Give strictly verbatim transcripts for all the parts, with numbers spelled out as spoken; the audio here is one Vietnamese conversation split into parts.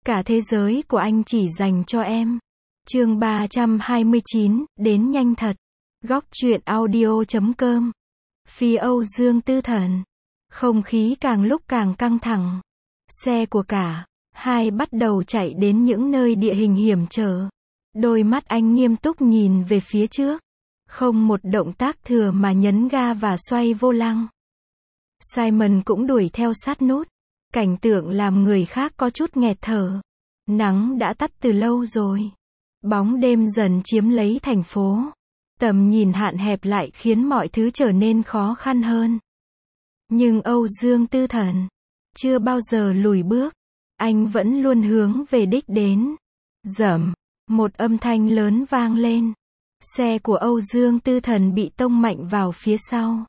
Cả thế giới của anh chỉ dành cho em. Chương ba trăm hai mươi chín, đến nhanh thật. Góc truyện audio chấm com. Phi Âu Dương Tư Thần. Không khí càng lúc càng căng thẳng. Xe của cả hai bắt đầu chạy đến những nơi địa hình hiểm trở. Đôi mắt anh nghiêm túc nhìn về phía trước. Không một động tác thừa mà nhấn ga và xoay vô lăng. Simon cũng đuổi theo sát nút. Cảnh tượng làm người khác có chút nghẹt thở. Nắng đã tắt từ lâu rồi. Bóng đêm dần chiếm lấy thành phố. Tầm nhìn hạn hẹp lại khiến mọi thứ trở nên khó khăn hơn. Nhưng Âu Dương Tư Thần chưa bao giờ lùi bước. Anh vẫn luôn hướng về đích đến. Rầm, một âm thanh lớn vang lên. Xe của Âu Dương Tư Thần bị tông mạnh vào phía sau.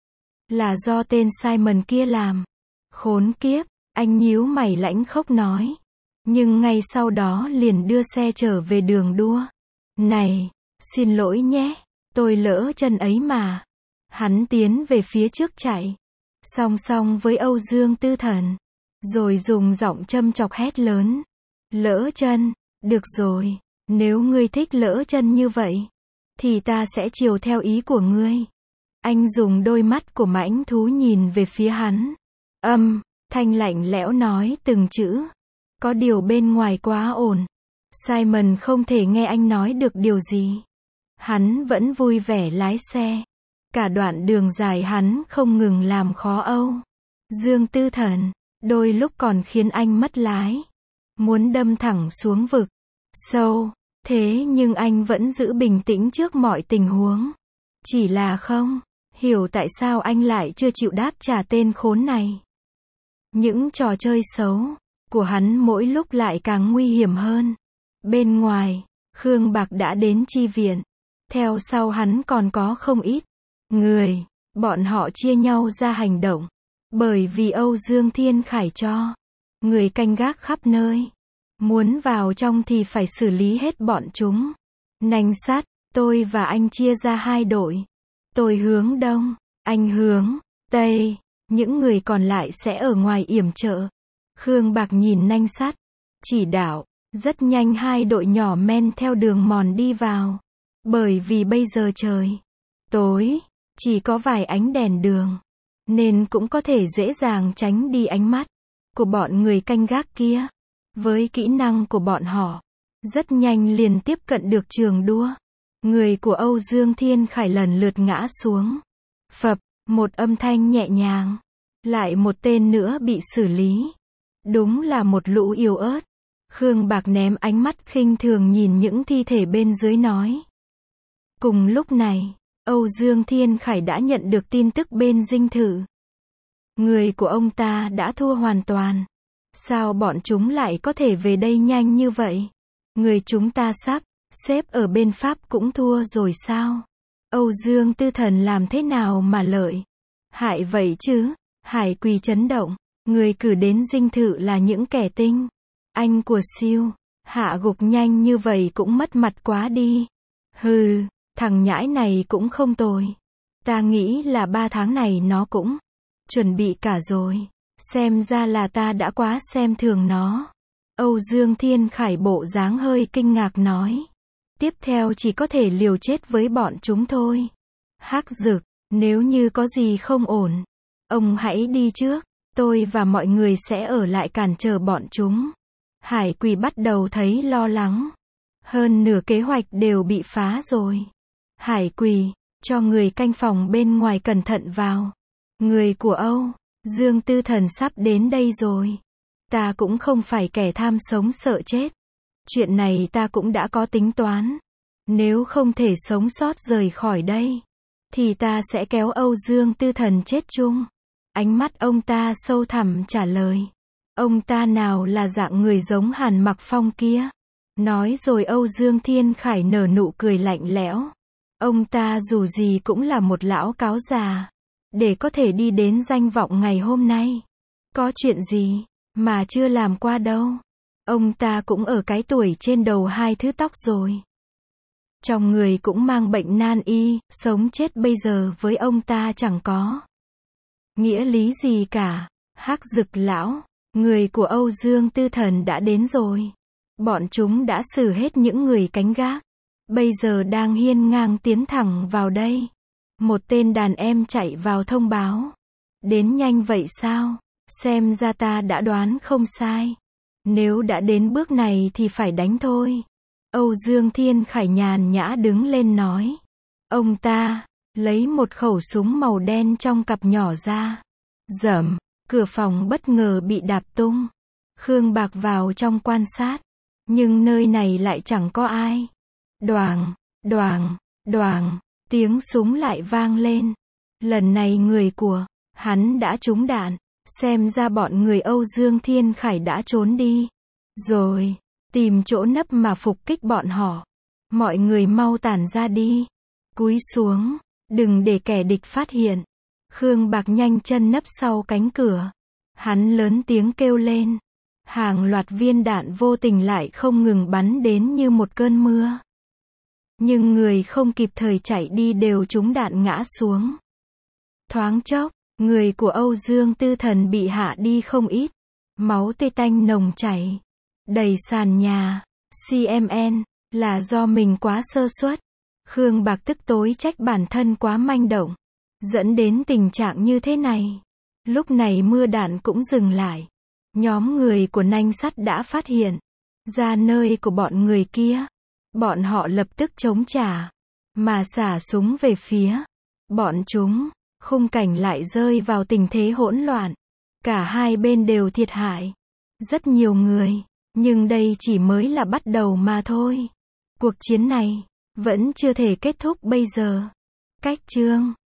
Là do tên Simon kia làm. Khốn kiếp, anh nhíu mày lãnh khốc nói. Nhưng ngay sau đó liền đưa xe trở về đường đua. Này, xin lỗi nhé, tôi lỡ chân ấy mà. Hắn tiến về phía trước chạy. Song song với Âu Dương Tư Thần. Rồi dùng giọng châm chọc hét lớn. Lỡ chân, được rồi, nếu ngươi thích lỡ chân như vậy, thì ta sẽ chiều theo ý của ngươi. Anh dùng đôi mắt của mãnh thú nhìn về phía hắn. Âm, thanh lạnh lẽo nói từng chữ. Có điều bên ngoài quá ồn. Simon không thể nghe anh nói được điều gì. Hắn vẫn vui vẻ lái xe. Cả đoạn đường dài hắn không ngừng làm khó Âu Dương Tư Thần. Đôi lúc còn khiến anh mất lái. Muốn đâm thẳng xuống vực sâu. Thế nhưng anh vẫn giữ bình tĩnh trước mọi tình huống. Chỉ là không hiểu tại sao anh lại chưa chịu đáp trả tên khốn này. Những trò chơi xấu của hắn mỗi lúc lại càng nguy hiểm hơn. Bên ngoài, Khương Bạc đã đến chi viện. Theo sau hắn còn có không ít người. Bọn họ chia nhau ra hành động. Bởi vì Âu Dương Thiên Khải cho người canh gác khắp nơi. Muốn vào trong thì phải xử lý hết bọn chúng. Nanh sắt, tôi và anh chia ra hai đội. Tôi hướng đông, anh hướng tây. Những người còn lại sẽ ở ngoài yểm trợ. Khương Bạc nhìn Nanh sắt, chỉ đạo. Rất nhanh hai đội nhỏ men theo đường mòn đi vào. Bởi vì bây giờ trời tối, chỉ có vài ánh đèn đường. Nên cũng có thể dễ dàng tránh đi ánh mắt của bọn người canh gác kia. Với kỹ năng của bọn họ, rất nhanh liền tiếp cận được trường đua. Người của Âu Dương Thiên Khải lần lượt ngã xuống. Phập, một âm thanh nhẹ nhàng. Lại một tên nữa bị xử lý. Đúng là một lũ yếu ớt. Khương Bạc ném ánh mắt khinh thường nhìn những thi thể bên dưới nói. Cùng lúc này, Âu Dương Thiên Khải đã nhận được tin tức bên dinh thự. Người của ông ta đã thua hoàn toàn. Sao bọn chúng lại có thể về đây nhanh như vậy? Người chúng ta sắp xếp ở bên Pháp cũng thua rồi sao? Âu Dương Tư Thần làm thế nào mà lợi hại vậy chứ? Hải Quỳ chấn động. Người cử đến dinh thự là những kẻ tinh anh của siêu hạ gục nhanh như vậy cũng mất mặt quá đi. Hừ, thằng nhãi này cũng không tồi. Ta nghĩ là ba tháng này nó cũng chuẩn bị cả rồi. Xem ra là ta đã quá xem thường nó. Âu Dương Thiên Khải bộ dáng hơi kinh ngạc nói. Tiếp theo chỉ có thể liều chết với bọn chúng thôi. Hắc Dực, nếu như có gì không ổn, ông hãy đi trước. Tôi và mọi người sẽ ở lại cản trở bọn chúng. Hải Quỳ bắt đầu thấy lo lắng. Hơn nửa kế hoạch đều bị phá rồi. Hải Quỳ, cho người canh phòng bên ngoài cẩn thận vào. Người của Âu Dương Tư Thần sắp đến đây rồi. Ta cũng không phải kẻ tham sống sợ chết. Chuyện này ta cũng đã có tính toán. Nếu không thể sống sót rời khỏi đây, thì ta sẽ kéo Âu Dương Tư Thần chết chung. Ánh mắt ông ta sâu thẳm trả lời. Ông ta nào là dạng người giống Hàn Mặc Phong kia. Nói rồi Âu Dương Thiên Khải nở nụ cười lạnh lẽo. Ông ta dù gì cũng là một lão cáo già. Để có thể đi đến danh vọng ngày hôm nay. Có chuyện gì mà chưa làm qua đâu. Ông ta cũng ở cái tuổi trên đầu hai thứ tóc rồi. Trong người cũng mang bệnh nan y, sống chết bây giờ với ông ta chẳng có nghĩa lý gì cả. Hắc Dực lão, Người của Âu Dương Tư Thần đã đến rồi. Bọn chúng đã xử hết những người canh gác. Bây giờ đang hiên ngang tiến thẳng vào đây. Một tên đàn em chạy vào thông báo. Đến nhanh vậy sao? Xem ra ta đã đoán không sai. Nếu đã đến bước này thì phải đánh thôi. Âu Dương Thiên Khải nhàn nhã đứng lên nói. Ông ta lấy một khẩu súng màu đen trong cặp nhỏ ra. Rầm, cửa phòng bất ngờ bị đạp tung. Khương Bạc vào trong quan sát. Nhưng nơi này lại chẳng có ai. Đoàng, đoàng, đoàng, tiếng súng lại vang lên. Lần này người của hắn đã trúng đạn. Xem ra bọn người Âu Dương Thiên Khải đã trốn đi. Rồi, tìm chỗ nấp mà phục kích bọn họ. Mọi người mau tản ra đi. Cúi xuống, đừng để kẻ địch phát hiện. Khương Bạc nhanh chân nấp sau cánh cửa. Hắn lớn tiếng kêu lên. Hàng loạt viên đạn vô tình lại không ngừng bắn đến như một cơn mưa. Nhưng người không kịp thời chạy đi đều trúng đạn ngã xuống. Thoáng chốc, người của Âu Dương Tư Thần bị hạ đi không ít. Máu tươi tanh nồng chảy đầy sàn nhà. xê em en, là do mình quá sơ suất. Khương Bạc tức tối trách bản thân quá manh động, dẫn đến tình trạng như thế này. Lúc này mưa đạn cũng dừng lại. Nhóm người của Nanh Sắt đã phát hiện ra nơi của bọn người kia. Bọn họ lập tức chống trả, mà xả súng về phía bọn chúng. Khung cảnh lại rơi vào tình thế hỗn loạn. Cả hai bên đều thiệt hại rất nhiều người. Nhưng đây chỉ mới là bắt đầu mà thôi. Cuộc chiến này vẫn chưa thể kết thúc bây giờ. Cách chương